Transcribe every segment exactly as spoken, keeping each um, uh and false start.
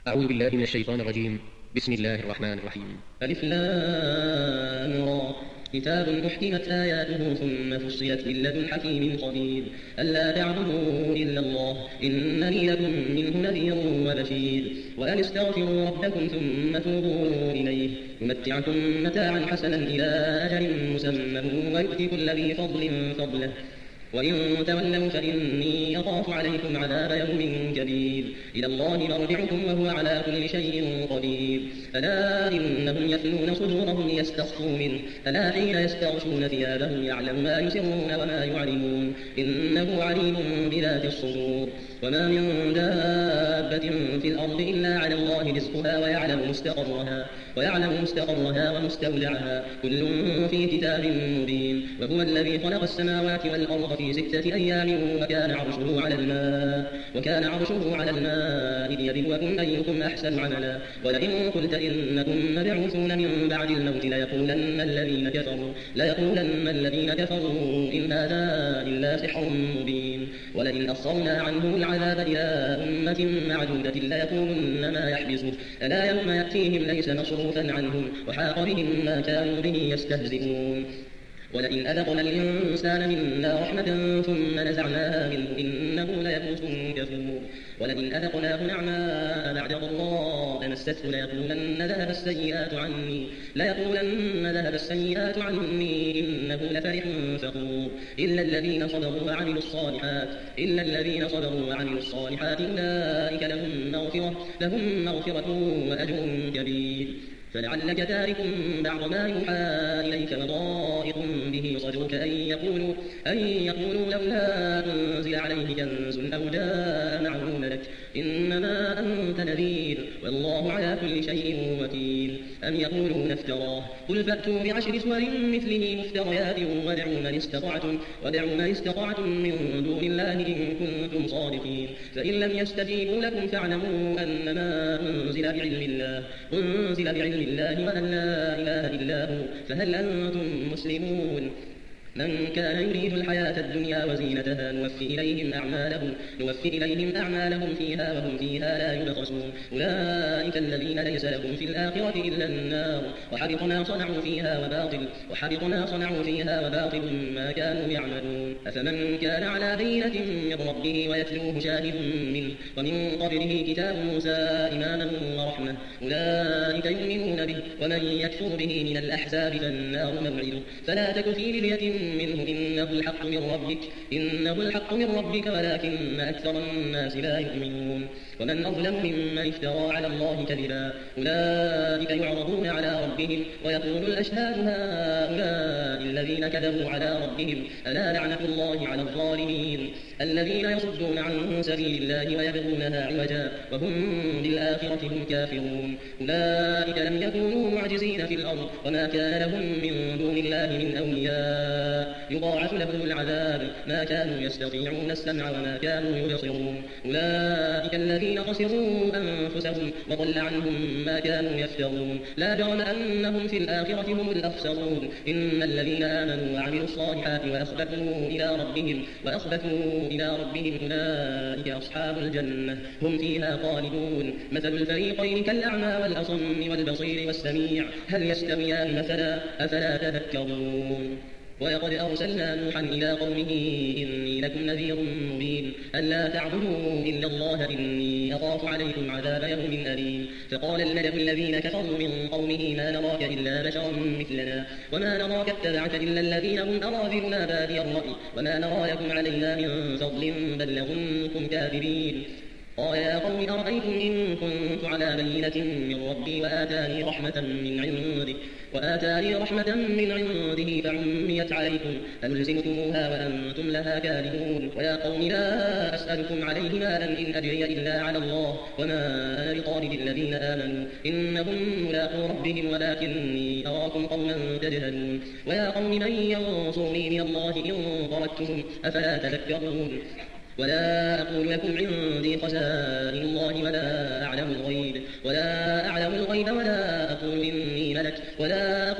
أعوذ بالله من الشيطان الرجيم. بسم الله الرحمن الرحيم. ألف لام را كتاب أحكمت آياته ثم فصلت من لدن حكيم خبير ألا تعبدوا إلا الله إنني لكم منه نذير وبشير وأن استغفروا ربكم ثم توبوا إليه يمتعكم متاعا حسنا إلى أجل مسمى ويؤتي كل ذي فضل فضله وإن تولوا فإني أخاف عليكم عذاب يوم كبير إلى الله مرجعكم وهو على كل شيء قدير ألا إنهم يثنون صدورهم ليستخفوا منه ألا حين يستغشون ثيابهم يعلم ما يسرون وما يعلنون إنه عليم بذات الصدور وما من دابة في الأرض إلا على الله رزقها ويعلم مستقرها ويعلم مستقرها ومستودعها كل في كتاب مبين وهو الذي خلق السماوات والأرض في ستة أيام وكان عرشه على الماء وكان عرشه على الماء ليبلوكم أيكم أحسن عملا ولئن قلت إنكم مبعوثون من بعد الموت ليقولن الذين كفروا ليقولن الذين كفروا إن هذا إلا سحر مبين ولئن أخرنا عنه العذاب إلى أمة معدودة ليقولن ما يحبسه ألا يوم يأتيهم ليس مصروفا عنهم وحاق بهم ما كانوا به يستهزئون ولئن أذقنا الإنسان منا رحمة ثم نزعناها منه إنه ليئوس كفور ولئن أذقناه نعماء بعد ضراء مسته ليقولن ذهب السيئات عني ليقولن ذهب السيئات عني إنه لفرح فخور إلا الذين صبروا وعملوا الصالحات إلا الذين صبروا وعملوا الصالحات أولئك لهم مغفرة لهم مغفرة وأجر كبير فلعلك تارك بعض ما يوحى إليك وضائق به صدرك أن يقولوا, أن يقولوا لولا أنزل عليه كنز أو جاء معه ملك إنما أنت نذير والله على كل شيء وكيل أم يقولون افتراه قل فأتوا بعشر سور مثله مفتريات ودعوا من استطعتم, ودعوا من استطعتم من دون الله إن كنتم صادقين فإن لم يستجيبوا لكم فاعلموا أنما أنزل بعلم الله أنزل بعلم الله وأن لا إله إلا هو فهل أنتم مسلمون من كان يريد الحياة الدنيا وزينتها نوفي إليهم أعمالهم, نوفي إليهم أعمالهم فيها وهم فيها لا يبخسون أولئك الذين ليس لهم في الآخرة إلا النار وحبط ما صنعوا فيها وباطل, وحبط ما صنعوا فيها وباطل ما كانوا يعملون أفمن كان على بينة من ربه ويتلوه شاهد منه ومن قبله كتاب موسى إماما ورحمة أولئك يؤمنون به ومن يكفر به من الأحزاب فالنار موعده فلا تك في مرية منه إنه الحق من ربك إنه الحق من ربك ولكن أكثر الناس لا يؤمنون ومن أظلم ممن افترى على الله كذبا أولئك يعرضون على ربهم ويقول الأشهاد هؤلاء الذين كذبوا على ربهم ألا لعنة الله على الظالمين الذين يصدون عن سبيل الله ويبغونها عوجا وهم بالآخرة هم كافرون أولئك لم يكونوا معجزين في الأرض وما كان لهم من دون الله من أولياء يضاعف لهم العذاب ما كانوا يستطيعون السمع وما كانوا يبصرون أولئك الذين خسروا أنفسهم وضل عنهم ما كانوا يفترون لا جرم أنهم في الآخرة هم الأخسرون إن الذين آمنوا وعملوا الصالحات وأخبتوا إلى ربهم وأخبتوا إلى ربهم أولئك أصحاب الجنة هم فيها خالدون مثل الفريقين كالأعمى والأصم والبصير والسميع هل يستويان مثلا أفلا تذكرون ولقد أرسلنا نوحا إلى قومه إني لكم نذير مبين ألا تعبدوا إلا الله إني أخاف عليكم عذاب يوم أليم فقال الملأ الذين كفروا من قومه ما نراك إلا بشرا مثلنا وما نراك اتبعك إلا الذين هم أراذلنا بادي الرأي وما نرى لكم علينا من فضل بل نظنكم كاذبين قال يا قوم أرأيتم إن كنت على بينة من ربي وآتاني رحمة من عنده وآتاني رحمة من عنده فعميت عليكم أنلزمكموها وأنتم لها كارهون ويا قوم لا أسألكم عليه مالا إن أجري إلا على الله وما أنا بطارد الذين آمنوا إنهم ملاقو ربهم ولكني أراكم قوما تجهلون ويا قوم من ينصرني من الله إن طردتهم أفلا تذكرون ولا أقول لكم عندي خزائن الله ولا أعلم الغيب ولا أعلم الغيب ولا أقول إني ملك ولا أقول إلا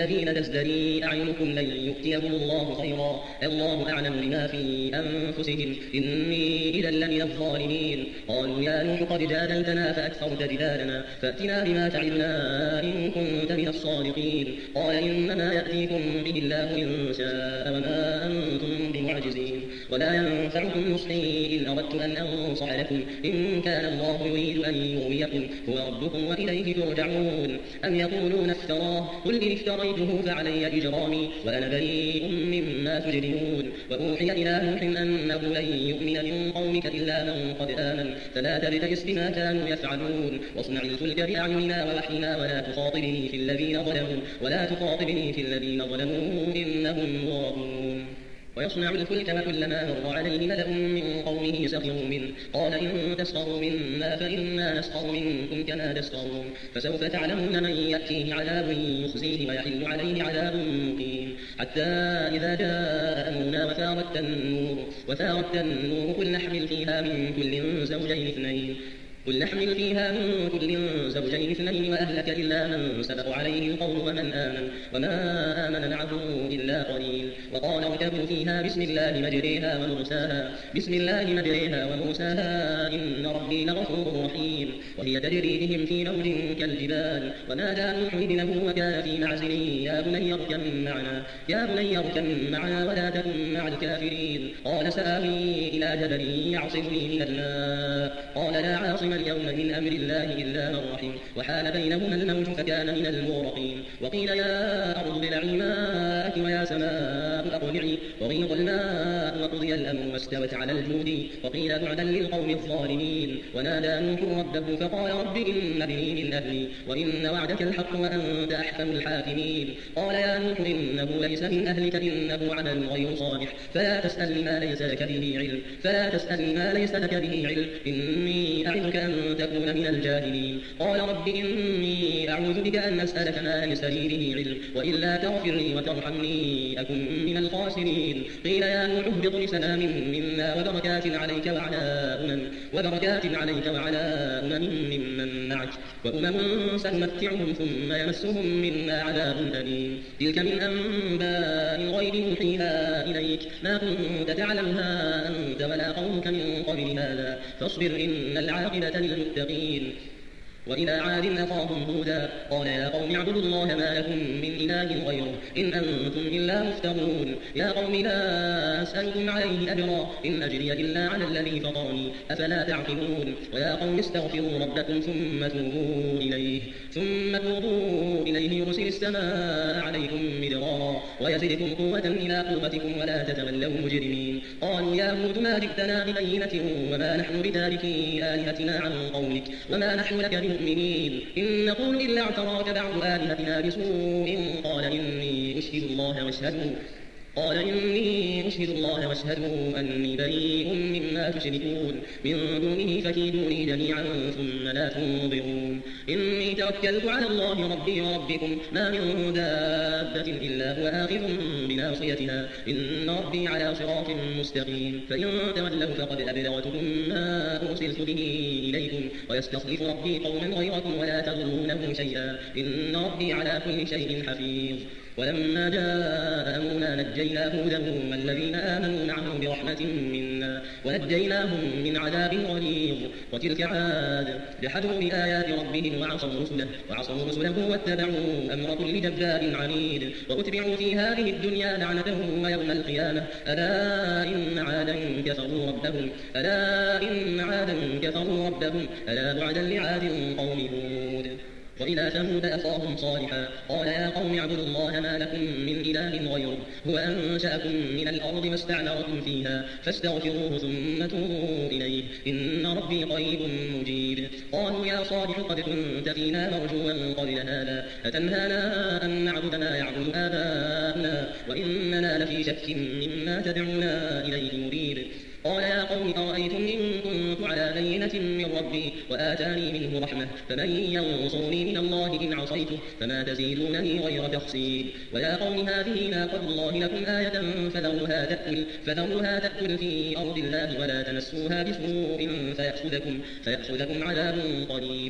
الذين تزدري أعينكم لن يؤتيهم الله خيرا الله أعلم بما في أنفسهم إني إذا لمن الظالمين قالوا يا نوح قد جادلتنا فأكثرت جدالنا فأتنا بما تعدنا إن كنت من الصادقين قال إنما يأتيكم به الله إن شاء وما أنتم بمعجزين ولا ينفعكم نصحي إن أردت أن أنصح لكم إن كان الله يريد أن يغويكم هو ربكم وإليه ترجعون أم يقولون افتراه قل إن افتريته فعلي إجرامي وأنا بريء مما تجرمون وأوحي إلى نوح أنه لن يؤمن من قومك إلا من قد آمن فلا تبتئس بما كانوا يفعلون واصنع الفلك بأعيننا ووحينا ولا تخاطبني في الذين ظلموا ولا تخاطبني في الذين ظلموا إنهم مغرقون ويصنع الفلك وكلما مر عليه ملأ من قومه سخروا منه قال إن تسخروا منا فإنا نسخر منكم كما تسخرون فسوف تعلمون من يأتيه عذاب يخزيه ويحل عليه عذاب مقيم حتى إذا جاء أمرنا وفارت النور وفارت النور قل نحمل فيها من كل زوجين اثنين قل نحمل فيها من كل زوجين اثنين وأهلك إلا من سبق عليه القول ومن آمن وما آمن معه إلا قليل وقال اركبوا فيها بسم الله مجريها ومرساها بسم الله مجريها ومرساها إن ربي لغفور رحيم وهي تجري بهم في موج كالجبال ونادى نوح ابنه وكان في معزل يا بني اركب معنا يا بني اركب معنا ولا تكن مع الكافرين قال سآوي إلى جبل يعصمني من الماء قال لا عاصم اليوم من أمر الله إلا من رحم وحال بينهما الموج فكان من المغرقين وقيل يا أرض ابلعي ماءك ويا سماء أقلعي وغيض الماء وقضي الأمر واستوت على الجود وقيل بعدا للقوم الظالمين ونادى نوح ربه فقال رب إن ابني من أهلي وإن وعدك الحق وأنت أحكم الحاكمين قال يا نوح إنه ليس من أهلك إنه عمل غير صالح فلا تسأل ما ليس لك به علم فلا تسأل ما ليس لك به علم إني أعظك أن تكون من الجاهلين قال رب إني أعوذ بك أن أسألك ما ليس لي به علم وإلا تغفر لي وترحمني أكن من الخاسرين قيل يا نوح اهبط بسلام منا وبركات عليك وعلى أمم وبركات عليك وعلى أمم ممن معك وأمم سنمتعهم ثم يمسهم منا عذاب أليم تلك من أنباء الغيب نوحيها إليك ما كنت تعلمها أنت ولا قومك من قبل هذا فاصبر إن العاقبة للمتقين وإلى عاد أخاهم هودا قال يا قوم اعبدوا الله ما لكم من إله غيره إن أنتم إلا مفترون يا قوم لا أسألكم عليه أجرا إن أجري إلا على الذي فطرني أفلا تعقلون ويا قوم استغفروا ربكم ثم توبوا إليه ثم توبوا إليه يرسل السماء عليكم مدرارا ويزدكم قوة إلى قوتكم ولا تتولوا مجرمين قالوا يا هود ما جئتنا ببينة وما نحن بتاركي آلهتنا عن قولك وما نحن لك مؤمنين إن نقول إلا اعتراك بعض آلهتنا بسوء قال إني أشهد الله واشهدوا قال إني أشهد الله واشهدوا أني بريء مما تشركون من دونه فكيدوني جميعا ثم لا تنظرون إني توكلت على الله ربي وربكم ما من دابة إلا هو آخذ بناصيتها إن ربي على صراط مستقيم فإن تولوا فقد أبلغتكم ما أرسلت به إليكم ويستخلف ربي قوما غيركم ولا تضرونه شيئا إن ربي على كل شيء حفيظ ولما جاء أمرنا نجينا هودا والذين آمنوا معه برحمة منا ونجيناهم من عذاب غليظ وتلك عاد جحدوا بآيات ربهم وعصوا رسله وعصوا رسله واتبعوا أمر كل جبار عنيد وأتبعوا في هذه الدنيا لعنة ويوم القيامة ألا إن عادا كفروا ربهم ألا إن عادا كفروا ربهم ألا بعدا لعاد قوم هود وإلى ثمود أخاهم صالحا قال يا قوم اعبدوا الله ما لكم من إله غيره هو أنشأكم من الأرض واستعمركم فيها فاستغفروه ثم توبوا إليه إن ربي قريب مجيب قالوا يا صالح قد كنت فينا مرجوا قبل هذا أتنهانا أن نعبد ما يعبد آباؤنا وإننا لفي شك مما تدعونا إليه مريب قال يا قوم أرأيتم إن كنت على بينة من ربي وآتاني منه رحمة فمن ينصرني من الله إن عصيته فما تزيدونني غير تخسير ويا قوم هذه ناقة الله لكم آية فذروها تأكل, فذروها تأكل في أرض الله ولا تمسوها بسوء فيأخذكم, فيأخذكم عذاب قريب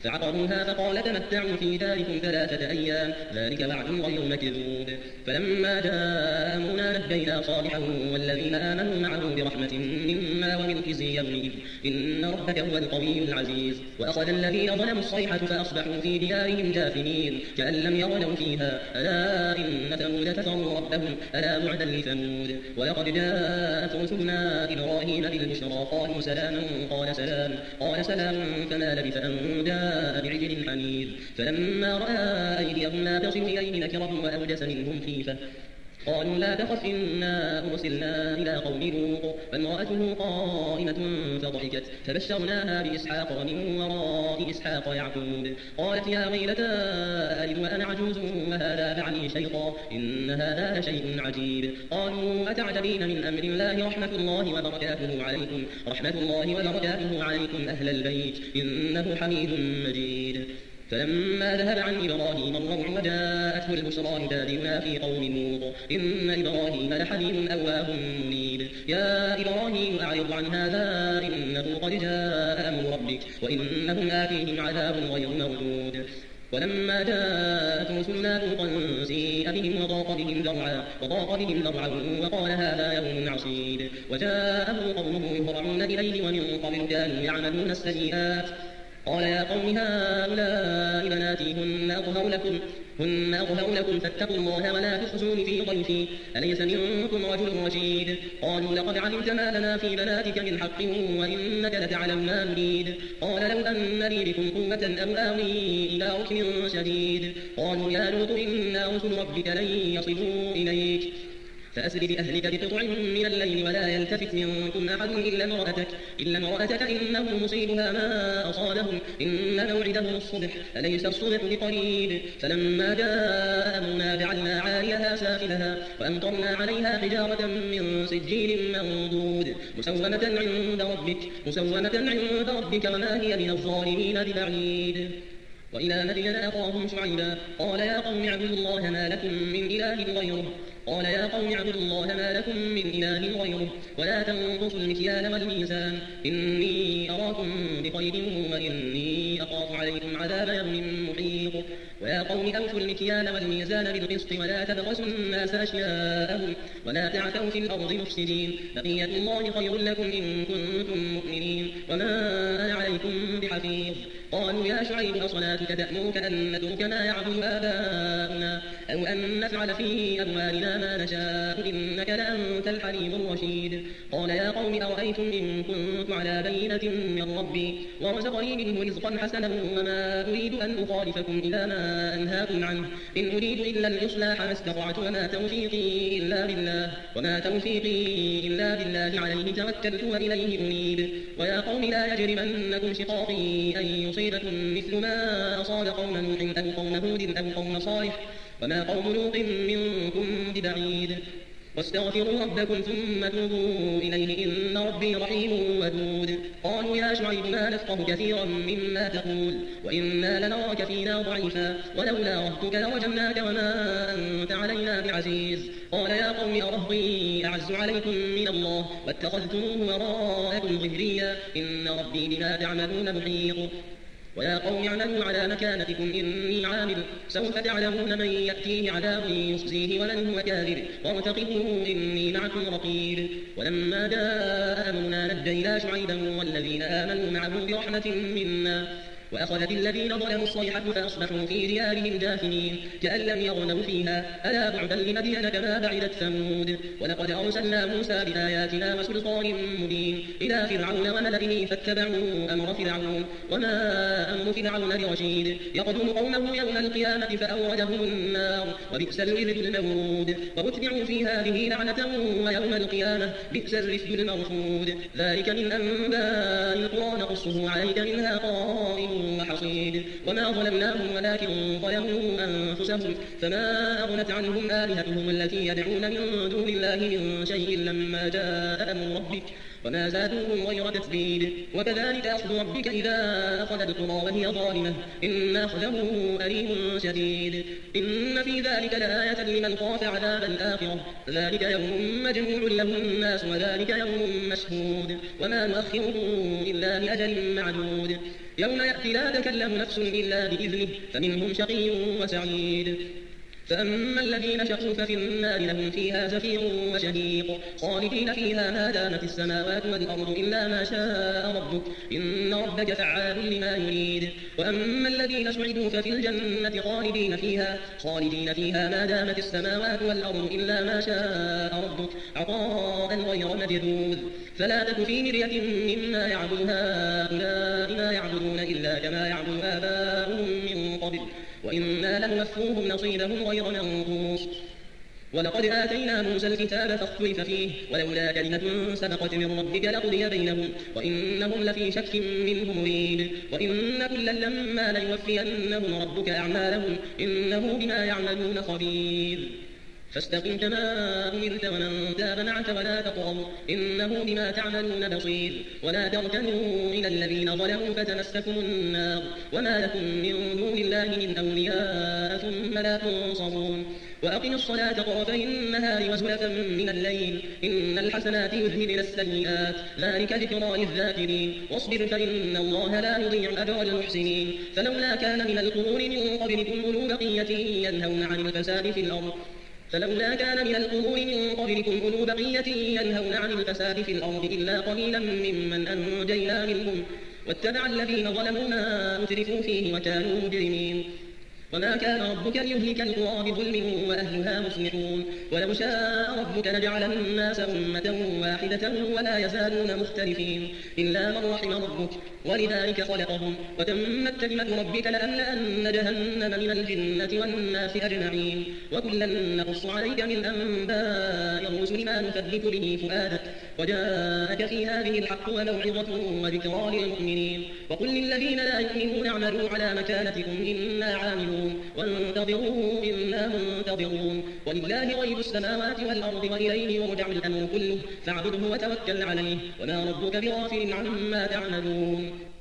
فعقروها فقال تمتعوا في داركم ثلاثة أيام ذلك وعد غير مكذوب. فلما جاء أمرنا نجينا صالحا والذين آمنوا معه برحمة منا ومن خزي يومئذ إن ربك هو القوي العزيز. وأخذ الذين ظلموا الصيحة فأصبحوا في ديارهم جاثمين كأن لم يغنوا فيها ألا إن ثمود كفروا ربهم ألا بعدا لثمود. ولقد جاءت رسلنا إبراهيم بالبشرى قالوا سلاما قال سلام قال سلام فما لبث أن جاء بعجل حنيذ. فلما رأى أيديهم لا تصل إليه نكرهم وأوجس منهم خيفة قالوا لا تخف إنا أرسلنا إلى قوم لوط فامرأته قائمة فضحكت فبشرناها بإسحاق ومن وراء إسحاق يعقوب قالت يا ويلتى ألد وأنا عجوز وهذا بعلي شيطا إن هذا لشيء عجيب. قالوا أتعجبين من أمر الله رحمة الله وبركاته عليكم رحمة الله وبركاته عليكم أهل البيت إنه حميد مجيد. فلما ذهب عن إبراهيم الروع وجاءته البشرى يجادلنا في قوم لوط إن إبراهيم لحليم أواه منيب. يا إبراهيم أعرض عن هذا إنه قد جاء أمر ربك وإنهم آتيهم عذاب غير مردود. ولما جاءت رسلنا لوطا سيء بهم وضاق بهم ذرعا وضاق بهم ذرعا وقال هذا يوم عصيب. وجاءه قومه يهرعون إليه ومن قبل كانوا يعملون السيئات قال يا قوم هؤلاء بناتي هن أطهر لكم هن أطهر لكم فاتقوا الله ولا تخزوني في ضيفي أليس منكم رجل رشيد. قالوا لقد علمت ما لنا في بناتك من حق وإنك لتعلم ما نريد. قال لو أن لي بكم قوة أو آوي إلى ركن شديد. قالوا يا لوط إنا رسل ربك لن يصلوا إليك فأسر بأهلك بقطع من الليل ولا يلتفت منكم أحد إلا امرأتك إلا امرأتك إنه مصيبها ما أصابهم إن موعدهم الصبح أليس الصبح بقريب. فلما جاء أمرنا جعلنا عاليها سافلها وأمطرنا عليها حجارة من سجيل منضود مسومة عند ربك مسومة عند ربك وما هي من الظالمين ببعيد. وإلى مدين أخاهم شعيبا قال يا قوم اعبدوا الله ما لكم من إله غيره قال يا قوم اعبدوا الله ما لكم من إله غيره ولا تنقصوا المكيال والميزان إني أراكم بخير وإني أخاف عليكم عذاب يوم محيط. ويا قوم أوفوا المكيال والميزان بالقسط ولا تبخسوا الناس أشياءهم ولا تعثوا في الأرض مفسدين بقية الله خير لكم إن كنتم مؤمنين وما أنا عليكم بحفيظ. قالوا يا شعيب أصلاتك تأمرك أن نترك ما يعبد آباؤنا أو أن نفعل في أموالنا ما نشاء إنك لأنت الحليم الرشيد. قال يا قوم أرأيتم إن كنت على بينة من ربي ورزقني منه رزقا حسنا وما أريد أن أخالفكم إلى ما أنهاكم عنه إن أريد إلا الإصلاح ما استطعت وما توفيقي إلا بالله وما توفيقي إلا بالله عليه توكلت وإليه أنيب. ويا قوم لا يجرمنكم شقاقي أن يصيبكم مثل ما أصاب قوم نوح أو قوم هود أو قوم صالح وما قوم لوط منكم ببعيد. واستغفروا ربكم ثم توبوا إليه إن ربي رحيم ودود. قالوا يا شعيب ما نفقه كثيرا مما تقول وإنا لنراك فينا ضعيفا ولولا رهتك لرجمناك وما أنت علينا بعزيز. قال يا قوم أرهطي أعز عليكم من الله واتخذتموه وراءكم ظهريا إن ربي بما تعملون محيط. ويا قوم اعملوا على مكانتكم إني عامل سوف تعلمون من يأتيه عذاب يخزيه ومن هو كاذب وارتقبوا إني معكم رقيب. ولما جاء أمرنا نجينا شعيبا والذين آمنوا معه برحمة منا وأخذت الذين ظلموا الصيحة فأصبحوا في ديارهم جاثمين كأن لم يغنوا فيها ألا بعدا لمدين كما بعدت ثمود. ولقد أرسلنا موسى بآياتنا وسلطان مبين إلى فرعون وملئه فاتبعوا أمر فرعون وما أمر فرعون برشيد يقدم قومه يوم القيامة فأوردهم النار وبئس الورد المورود وأتبعوا في هذه لعنة ويوم القيامة بئس الرفد المرفود. ذلك من أنباء القرى نقصه عليك منها قائم وحصيد. وما ظلمناهم ولكن ظلموا أنفسهم فما أغنت عنهم آلهتهم التي يدعون من دون الله من شيء لما جاء أمر ربك وما زادوهم غير تتبيد. وكذلك أخذ ربك إذا أخذ القرى وهي ظالمة إن أخذه أليم شديد. إن في ذلك لآية لمن خاف عذاب الآخرة ذلك يوم مجموع له الناس وذلك يوم مشهود وما نؤخره إلا لأجل معدود. يوم يأتي لا تكلم نفس إلا بإذنه فمنهم شقي وسعيد. فأما الذين شقوا ففي النار لهم فيها زفير وشهيق خالدين فيها ما دامت السماوات والأرض إلا ما شاء ربك إن ربك فعال لما يريد. وأما الذين سعدوا ففي الجنة خالدين فيها خالدين فيها ما دامت السماوات والأرض إلا ما شاء ربك عطاء غير مجدود. فلا تك في مرية مما يعبد هؤلاء ما يعبدون إلا كما يعبد آباؤهم من قبل وإنا لنوفوهم نصيبهم غير منقوص. ولقد آتينا موسى الكتاب فاختلف فيه ولولا كلمة سبقت من ربك لقضي بينهم وإنهم لفي شك منه مريب. وإن كلا لما ليوفينهم ربك أعمالهم إنه بما يعملون خبير. فاستقم كما أمرت ومن تاب معك ولا تطغوا إنه بما تعملون بصير. ولا تركنوا إلى الذين ظلموا فتمسكم النار وما لكم من دون الله من أولياء ثم لا تنصرون. وأقم الصلاة طرفي النهار وزلفا من الليل إن الحسنات يذهبن السيئات ذلك ذكرى للذاكرين. واصبر فإن الله لا يضيع أجر المحسنين. فلولا كان من القرون من قبلكم أولو بقية ينهون عن الفساد في الأرض فلولا كان من القرون من قبلكم أولو بقية ينهون عن الفساد في الأرض إلا قليلا ممن أنجينا منهم واتبع الذين ظلموا ما أترفوا فيه وكانوا مجرمين. وما كان ربك ليهلك القرى بظلم وأهلها مصلحون. ولو شاء ربك لجعل الناس أمة واحدة ولا يزالون مختلفين إلا من رحم ربك ولذلك خلقهم وتمت كلمة ربك لأملأن جهنم من الجنة والناس أجمعين. وكلا نقص عليك من أنباء الرسل ما نثبت به فؤادك وجاءك في هذه الحق وموعظة وذكرى للمؤمنين. وقل للذين لا يؤمنون اعملوا على مكانتكم إنا عاملون وانتظروا إنا منتظرون. ولله غيب السماوات والأرض وإليه يرجع الأمر كله فاعبده وتوكل عليه وما ربك بغافل عما تعملون.